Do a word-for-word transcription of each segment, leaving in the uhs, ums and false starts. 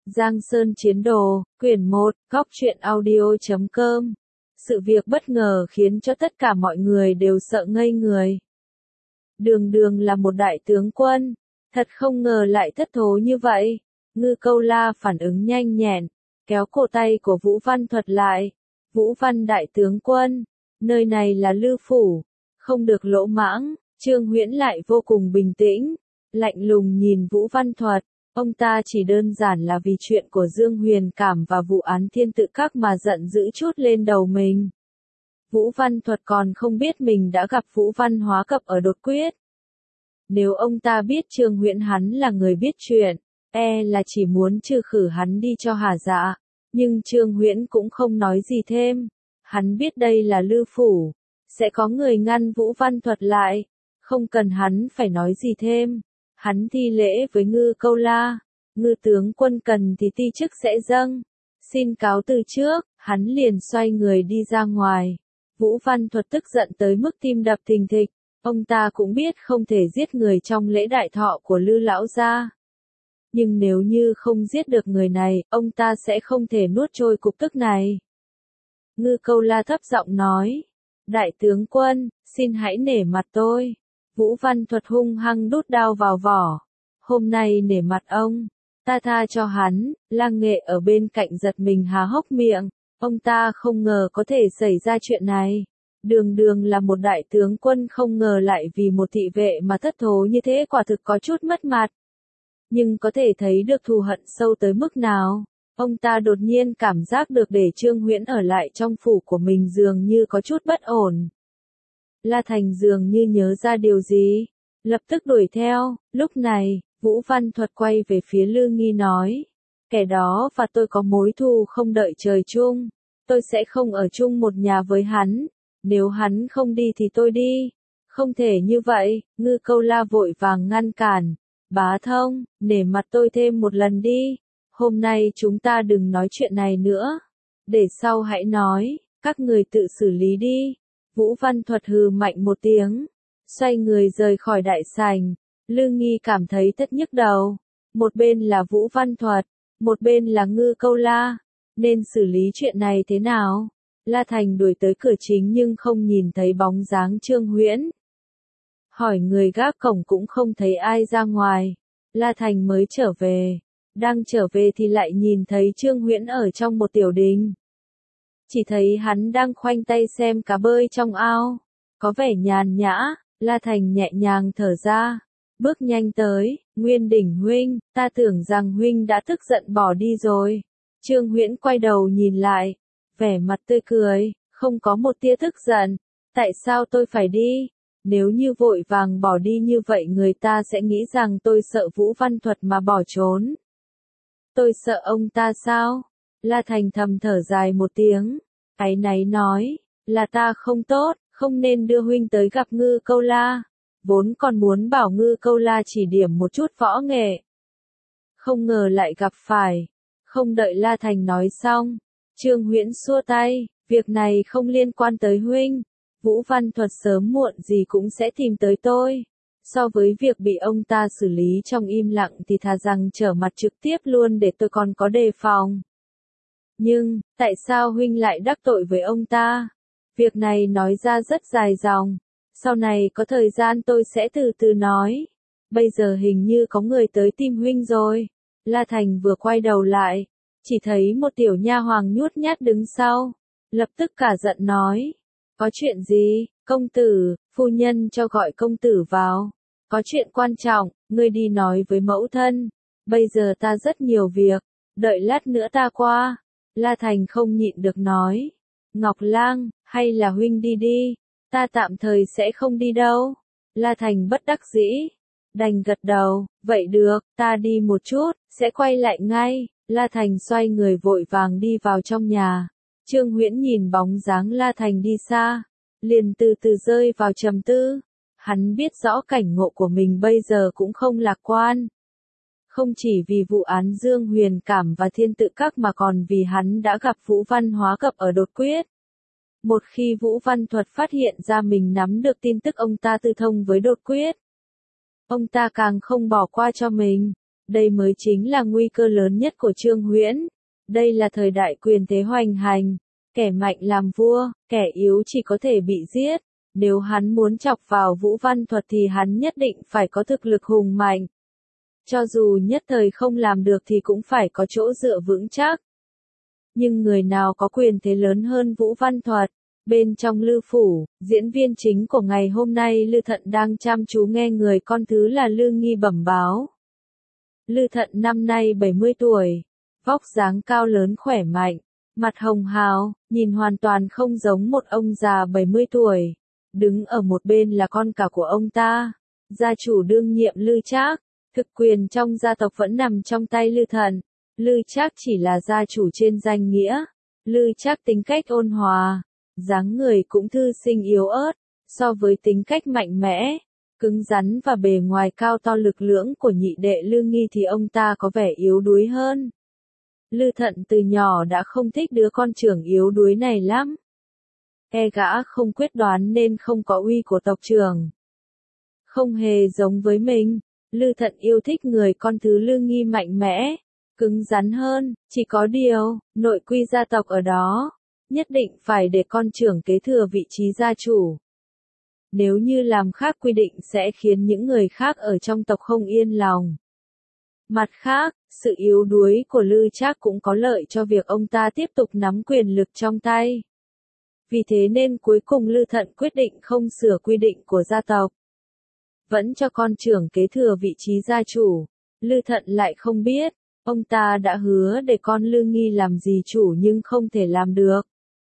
Giang Sơn Chiến Đồ, quyển một, góc truyện audio chấm com. Sự việc bất ngờ khiến cho tất cả mọi người đều sợ ngây người. Đường Đường là một đại tướng quân, thật không ngờ lại thất thố như vậy. Ngư Câu La phản ứng nhanh nhẹn, kéo cổ tay của Vũ Văn Thuật lại. Vũ Văn đại tướng quân, nơi này là Lư Phủ, không được lỗ mãng. Trương Huyễn lại vô cùng bình tĩnh, lạnh lùng nhìn Vũ Văn Thuật. Ông ta chỉ đơn giản là vì chuyện của Dương Huyền Cảm và vụ án Thiên Tự Các mà giận dữ chút lên đầu mình. Vũ Văn Thuật còn không biết mình đã gặp Vũ Văn Hóa Cập ở đột quyết. Nếu ông ta biết Trương Huyễn hắn là người biết chuyện, e là chỉ muốn trừ khử hắn đi cho hả dạ. Nhưng Trương Huyễn cũng không nói gì thêm. Hắn biết đây là Lư Phủ, sẽ có người ngăn Vũ Văn Thuật lại. Không cần hắn phải nói gì thêm. Hắn thi lễ với Ngư Câu La. Ngư tướng quân cần thì ti chức sẽ dâng. Xin cáo từ trước, hắn liền xoay người đi ra ngoài. Vũ Văn Thuật tức giận tới mức tim đập thình thịch. Ông ta cũng biết không thể giết người trong lễ đại thọ của Lư lão gia. Nhưng nếu như không giết được người này, ông ta sẽ không thể nuốt trôi cục tức này. Ngư Câu La thấp giọng nói. Đại tướng quân, xin hãy nể mặt tôi. Vũ Văn Thuật hung hăng đút đao vào vỏ. Hôm nay nể mặt ông, ta tha cho hắn. Lang Nghệ ở bên cạnh giật mình há hốc miệng. Ông ta không ngờ có thể xảy ra chuyện này. Đường Đường là một đại tướng quân, không ngờ lại vì một thị vệ mà thất thố như thế, quả thực có chút mất mặt. Nhưng có thể thấy được thù hận sâu tới mức nào. Ông ta đột nhiên cảm giác được để Trương Huyễn ở lại trong phủ của mình dường như có chút bất ổn. La Thành dường như nhớ ra điều gì, lập tức đuổi theo. Lúc này, Vũ Văn Thuật quay về phía Lư Nghi nói, kẻ đó và tôi có mối thù không đợi trời chung, tôi sẽ không ở chung một nhà với hắn, nếu hắn không đi thì tôi đi. Không thể như vậy. Ngư Câu La vội vàng ngăn cản. Bá Thông, nể mặt tôi thêm một lần đi, hôm nay chúng ta đừng nói chuyện này nữa, để sau hãy nói, các người tự xử lý đi. Vũ Văn Thuật hừ mạnh một tiếng, xoay người rời khỏi đại sảnh. Lư Nghi cảm thấy thất nhức đầu. Một bên là Vũ Văn Thuật, một bên là Ngư Câu La. Nên xử lý chuyện này thế nào? La Thành đuổi tới cửa chính nhưng không nhìn thấy bóng dáng Trương Huyễn. Hỏi người gác cổng cũng không thấy ai ra ngoài. La Thành mới trở về. Đang trở về thì lại nhìn thấy Trương Huyễn ở trong một tiểu đình. Chỉ thấy hắn đang khoanh tay xem cá bơi trong ao, có vẻ nhàn nhã. La Thành nhẹ nhàng thở ra, bước nhanh tới. Nguyên Đỉnh huynh, ta tưởng rằng huynh đã tức giận bỏ đi rồi. Trương Huyễn quay đầu nhìn lại, vẻ mặt tươi cười, không có một tia tức giận. Tại sao tôi phải đi? Nếu như vội vàng bỏ đi như vậy người ta sẽ nghĩ rằng tôi sợ Vũ Văn Thuật mà bỏ trốn. Tôi sợ ông ta sao? La Thành thầm thở dài một tiếng, áy náy nói, là ta không tốt, không nên đưa huynh tới gặp Ngư Câu La. Vốn còn muốn bảo Ngư Câu La chỉ điểm một chút võ nghệ. Không ngờ lại gặp phải. Không đợi La Thành nói xong, Trương Huyễn xua tay, việc này không liên quan tới huynh. Vũ Văn Thuật sớm muộn gì cũng sẽ tìm tới tôi. So với việc bị ông ta xử lý trong im lặng thì thà rằng trở mặt trực tiếp luôn để tôi còn có đề phòng. Nhưng, tại sao huynh lại đắc tội với ông ta? Việc này nói ra rất dài dòng. Sau này có thời gian tôi sẽ từ từ nói. Bây giờ hình như có người tới tìm huynh rồi. La Thành vừa quay đầu lại, chỉ thấy một tiểu nha hoàng nhút nhát đứng sau. Lập tức cả giận nói. Có chuyện gì? Công tử, phu nhân cho gọi công tử vào. Có chuyện quan trọng, ngươi đi nói với mẫu thân. Bây giờ ta rất nhiều việc, đợi lát nữa ta qua. La Thành không nhịn được nói. Ngọc Lang, hay là huynh đi đi, ta tạm thời sẽ không đi đâu. La Thành bất đắc dĩ, đành gật đầu, vậy được, ta đi một chút, sẽ quay lại ngay. La Thành xoay người vội vàng đi vào trong nhà. Trương Huyễn nhìn bóng dáng La Thành đi xa, liền từ từ rơi vào trầm tư. Hắn biết rõ cảnh ngộ của mình bây giờ cũng không lạc quan. Không chỉ vì vụ án Dương Huyền Cảm và Thiên Tự Các mà còn vì hắn đã gặp Vũ Văn Hóa Cập ở đột quyết. Một khi Vũ Văn Thuật phát hiện ra mình nắm được tin tức ông ta tư thông với đột quyết, ông ta càng không bỏ qua cho mình. Đây mới chính là nguy cơ lớn nhất của Trương Huyễn. Đây là thời đại quyền thế hoành hành, kẻ mạnh làm vua, kẻ yếu chỉ có thể bị giết. Nếu hắn muốn chọc vào Vũ Văn Thuật thì hắn nhất định phải có thực lực hùng mạnh. Cho dù nhất thời không làm được thì cũng phải có chỗ dựa vững chắc. Nhưng người nào có quyền thế lớn hơn Vũ Văn Thuật? Bên trong Lư Phủ, diễn viên chính của ngày hôm nay Lư Thận đang chăm chú nghe người con thứ là Lư Nghi bẩm báo. Lư Thận năm nay bảy mươi tuổi, vóc dáng cao lớn khỏe mạnh, mặt hồng hào, nhìn hoàn toàn không giống một ông già bảy mươi tuổi. Đứng ở một bên là con cả của ông ta, gia chủ đương nhiệm Lư Trác, thực quyền trong gia tộc vẫn nằm trong tay Lư Thận. Lư Trác chỉ là gia chủ trên danh nghĩa. Lư Trác tính cách ôn hòa, dáng người cũng thư sinh yếu ớt, so với tính cách mạnh mẽ, cứng rắn và bề ngoài cao to lực lưỡng của nhị đệ Lư Nghi thì ông ta có vẻ yếu đuối hơn. Lư Thận từ nhỏ đã không thích đứa con trưởng yếu đuối này lắm. E gã không quyết đoán nên không có uy của tộc trưởng. Không hề giống với mình, Lư Thận yêu thích người con thứ Lư Nghi mạnh mẽ, cứng rắn hơn, chỉ có điều, nội quy gia tộc ở đó, nhất định phải để con trưởng kế thừa vị trí gia chủ. Nếu như làm khác quy định sẽ khiến những người khác ở trong tộc không yên lòng. Mặt khác, sự yếu đuối của Lư Trác cũng có lợi cho việc ông ta tiếp tục nắm quyền lực trong tay. Vì thế nên cuối cùng Lư Thận quyết định không sửa quy định của gia tộc, vẫn cho con trưởng kế thừa vị trí gia chủ. Lư Thận lại không biết, ông ta đã hứa để con Lư Nghi làm gì chủ nhưng không thể làm được.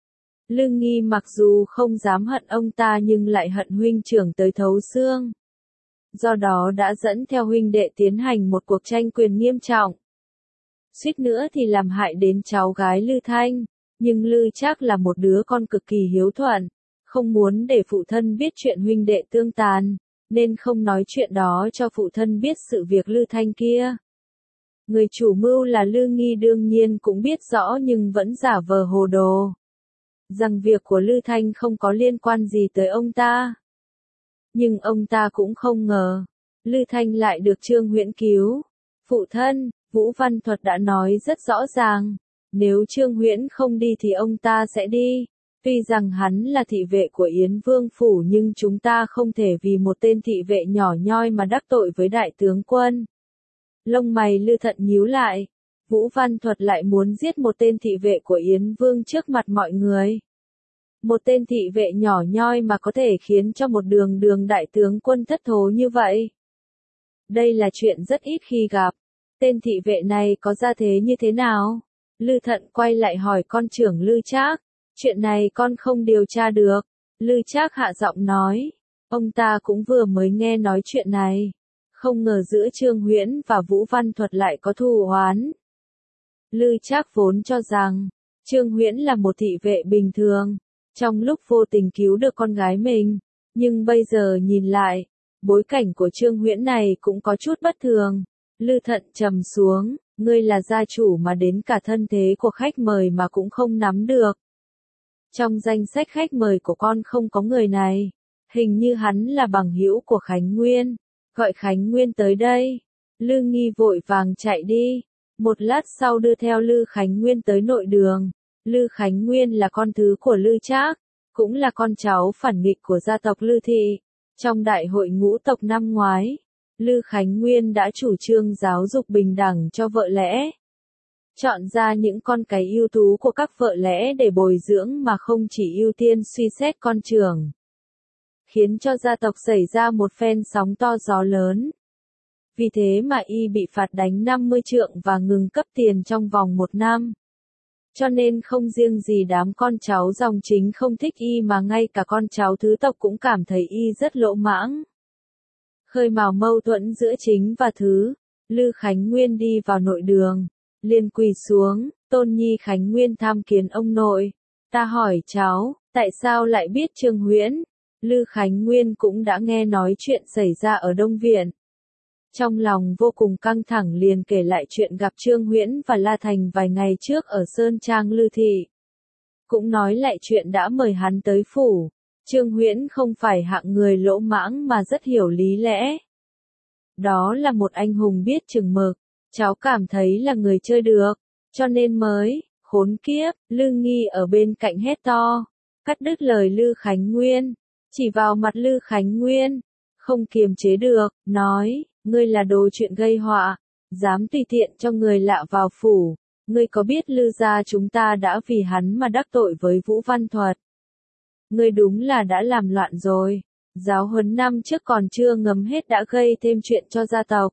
Lư Nghi mặc dù không dám hận ông ta nhưng lại hận huynh trưởng tới thấu xương. Do đó đã dẫn theo huynh đệ tiến hành một cuộc tranh quyền nghiêm trọng. Suýt nữa thì làm hại đến cháu gái Lư Thanh, nhưng Lư Trác là một đứa con cực kỳ hiếu thuận, không muốn để phụ thân biết chuyện huynh đệ tương tàn, nên không nói chuyện đó cho phụ thân biết sự việc Lư Thanh kia. Người chủ mưu là Lư Nghi đương nhiên cũng biết rõ nhưng vẫn giả vờ hồ đồ, rằng việc của Lư Thanh không có liên quan gì tới ông ta. Nhưng ông ta cũng không ngờ, Lư Thanh lại được Trương Huyễn cứu. Phụ thân, Vũ Văn Thuật đã nói rất rõ ràng, nếu Trương Huyễn không đi thì ông ta sẽ đi. Tuy rằng hắn là thị vệ của Yến Vương Phủ nhưng chúng ta không thể vì một tên thị vệ nhỏ nhoi mà đắc tội với đại tướng quân. Lông mày Lư Thận nhíu lại, Vũ Văn Thuật lại muốn giết một tên thị vệ của Yến Vương trước mặt mọi người. Một tên thị vệ nhỏ nhoi mà có thể khiến cho một đường đường đại tướng quân thất thố như vậy. Đây là chuyện rất ít khi gặp. Tên thị vệ này có gia thế như thế nào? Lư Thận quay lại hỏi con trưởng Lư Trác. Chuyện này con không điều tra được. Lư Trác hạ giọng nói. Ông ta cũng vừa mới nghe nói chuyện này. Không ngờ giữa Trương Huyễn và Vũ Văn Thuật lại có thù oán. Lư Trác vốn cho rằng, Trương Huyễn là một thị vệ bình thường, trong lúc vô tình cứu được con gái mình. Nhưng bây giờ nhìn lại, bối cảnh của Trương Huyễn này cũng có chút bất thường. Lư Thận trầm xuống, ngươi là gia chủ mà đến cả thân thế của khách mời mà cũng không nắm được. Trong danh sách khách mời của con không có người này, hình như hắn là bằng hữu của Khánh Nguyên, gọi Khánh Nguyên tới đây. Lư Nghi vội vàng chạy đi, một lát sau đưa theo Lư Khánh Nguyên tới nội đường. Lư Khánh Nguyên là con thứ của Lư Trác, cũng là con cháu phản nghịch của gia tộc Lư Thị. Trong đại hội ngũ tộc năm ngoái, Lư Khánh Nguyên đã chủ trương giáo dục bình đẳng cho vợ lẽ. Chọn ra những con cái ưu tú của các vợ lẽ để bồi dưỡng mà không chỉ ưu tiên suy xét con trưởng. Khiến cho gia tộc xảy ra một phen sóng to gió lớn. Vì thế mà y bị phạt đánh năm mươi trượng và ngừng cấp tiền trong vòng một năm. Cho nên không riêng gì đám con cháu dòng chính không thích y mà ngay cả con cháu thứ tộc cũng cảm thấy y rất lỗ mãng. Khơi mào mâu thuẫn giữa chính và thứ, Lư Khánh Nguyên đi vào nội đường, liền quỳ xuống, Tôn Nhi Khánh Nguyên tham kiến ông nội. Ta hỏi cháu, tại sao lại biết Trương Huyễn? Lư Khánh Nguyên cũng đã nghe nói chuyện xảy ra ở Đông Viện. Trong lòng vô cùng căng thẳng liền kể lại chuyện gặp Trương Huyễn và La Thành vài ngày trước ở Sơn Trang Lư Thị. Cũng nói lại chuyện đã mời hắn tới phủ. Trương Huyễn không phải hạng người lỗ mãng mà rất hiểu lý lẽ. Đó là một anh hùng biết chừng mực, Cháu cảm thấy là người chơi được, cho nên mới, khốn kiếp, Lư Nghi ở bên cạnh hét to, cắt đứt lời Lư Khánh Nguyên, chỉ vào mặt Lư Khánh Nguyên, không kiềm chế được, nói, ngươi là đồ chuyện gây họa, dám tùy tiện cho người lạ vào phủ, ngươi có biết Lư gia chúng ta đã vì hắn mà đắc tội với Vũ Văn Thuật. Ngươi đúng là đã làm loạn rồi, giáo huấn năm trước còn chưa ngấm hết đã gây thêm chuyện cho gia tộc.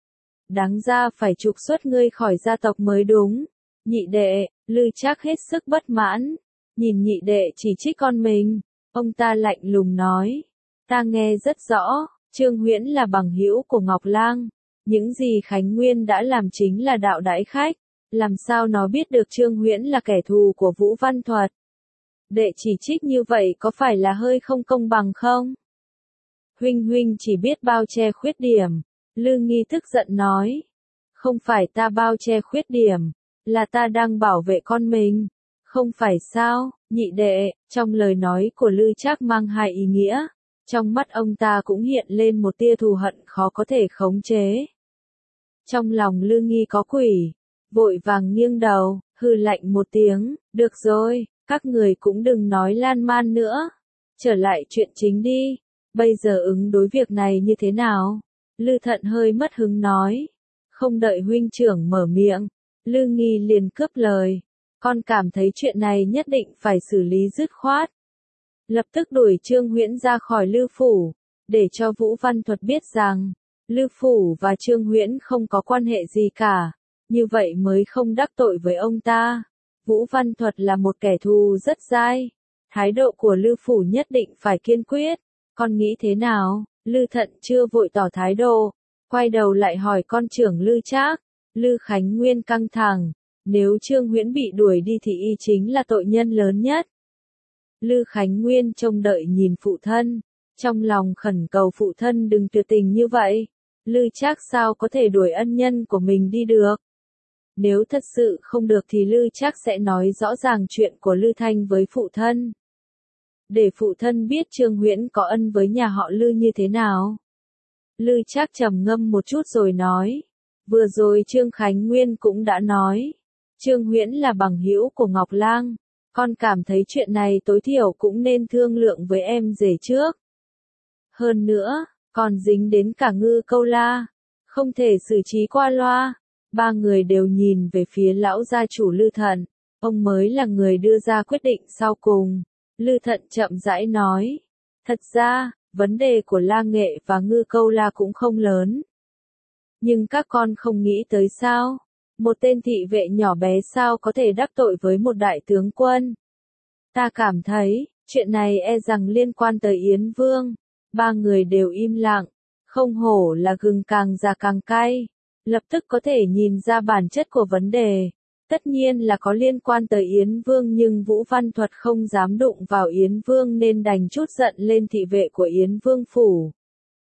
Đáng ra phải trục xuất ngươi khỏi gia tộc mới đúng. Nhị đệ, Lư Trác hết sức bất mãn, nhìn nhị đệ chỉ trích con mình, ông ta lạnh lùng nói, ta nghe rất rõ, Trương Huyễn là bằng hữu của Ngọc Lang, những gì Khánh Nguyên đã làm chính là đạo đãi khách, làm sao nó biết được Trương Huyễn là kẻ thù của Vũ Văn Thuật. Đệ chỉ trích như vậy có phải là hơi không công bằng không? Huynh huynh chỉ biết bao che khuyết điểm, Lư Nghi tức giận nói, không phải ta bao che khuyết điểm, là ta đang bảo vệ con mình, không phải sao, nhị đệ, trong lời nói của Lư Trác mang hai ý nghĩa, trong mắt ông ta cũng hiện lên một tia thù hận khó có thể khống chế. Trong lòng Lư Nghi có quỷ, vội vàng nghiêng đầu, hừ lạnh một tiếng, được rồi, các người cũng đừng nói lan man nữa, trở lại chuyện chính đi, bây giờ ứng đối việc này như thế nào? Lư Thận hơi mất hứng nói, không đợi huynh trưởng mở miệng, Lư Nghi liền cướp lời, con cảm thấy chuyện này nhất định phải xử lý dứt khoát. Lập tức đuổi Trương Huyễn ra khỏi Lư phủ, để cho Vũ Văn Thuật biết rằng, Lư phủ và Trương Huyễn không có quan hệ gì cả, như vậy mới không đắc tội với ông ta. Vũ Văn Thuật là một kẻ thù rất dai, thái độ của Lư phủ nhất định phải kiên quyết, con nghĩ thế nào? Lư Thận chưa vội tỏ thái độ, quay đầu lại hỏi con trưởng Lư Trác. Lư Khánh Nguyên căng thẳng, nếu Trương Huyễn bị đuổi đi thì y chính là tội nhân lớn nhất. Lư Khánh Nguyên trông đợi nhìn phụ thân, trong lòng khẩn cầu phụ thân đừng tuyệt tình như vậy. Lư Trác sao có thể đuổi ân nhân của mình đi được? Nếu thật sự không được thì Lư Trác sẽ nói rõ ràng chuyện của Lư Thanh với phụ thân, để phụ thân biết Trương Huyễn có ân với nhà họ Lư như thế nào. Lư Trác trầm ngâm một chút rồi nói, vừa rồi Trương Khánh Nguyên cũng đã nói, Trương Huyễn là bằng hữu của Ngọc Lang, con cảm thấy chuyện này tối thiểu cũng nên thương lượng với em rể trước. Hơn nữa, còn dính đến cả Ngư Câu La, không thể xử trí qua loa. Ba người đều nhìn về phía lão gia chủ Lư Thận, ông mới là người đưa ra quyết định sau cùng. Lư Thận chậm rãi nói, thật ra, vấn đề của La Nghệ và Ngư Câu La cũng không lớn. Nhưng các con không nghĩ tới sao? Một tên thị vệ nhỏ bé sao có thể đắc tội với một đại tướng quân? Ta cảm thấy, chuyện này e rằng liên quan tới Yến Vương. Ba người đều im lặng, không hổ là gừng càng già càng cay. Lập tức có thể nhìn ra bản chất của vấn đề. Tất nhiên là có liên quan tới Yến Vương nhưng Vũ Văn Thuật không dám đụng vào Yến Vương nên đành chút giận lên thị vệ của Yến Vương phủ.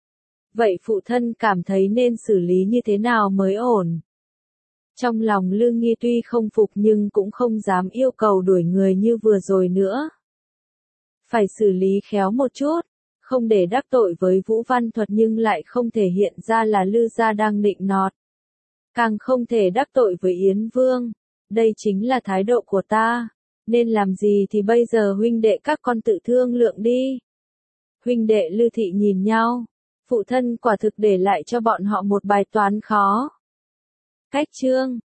Vậy phụ thân cảm thấy nên xử lý như thế nào mới ổn? Trong lòng Lư Nghi tuy không phục nhưng cũng không dám yêu cầu đuổi người như vừa rồi nữa. Phải xử lý khéo một chút, không để đắc tội với Vũ Văn Thuật nhưng lại không thể hiện ra là Lư gia đang nịnh nọt. Càng không thể đắc tội với Yến Vương. Đây chính là thái độ của ta. Nên làm gì thì bây giờ huynh đệ các con tự thương lượng đi. Huynh đệ Lư thị nhìn nhau. Phụ thân quả thực để lại cho bọn họ một bài toán khó. Cách chương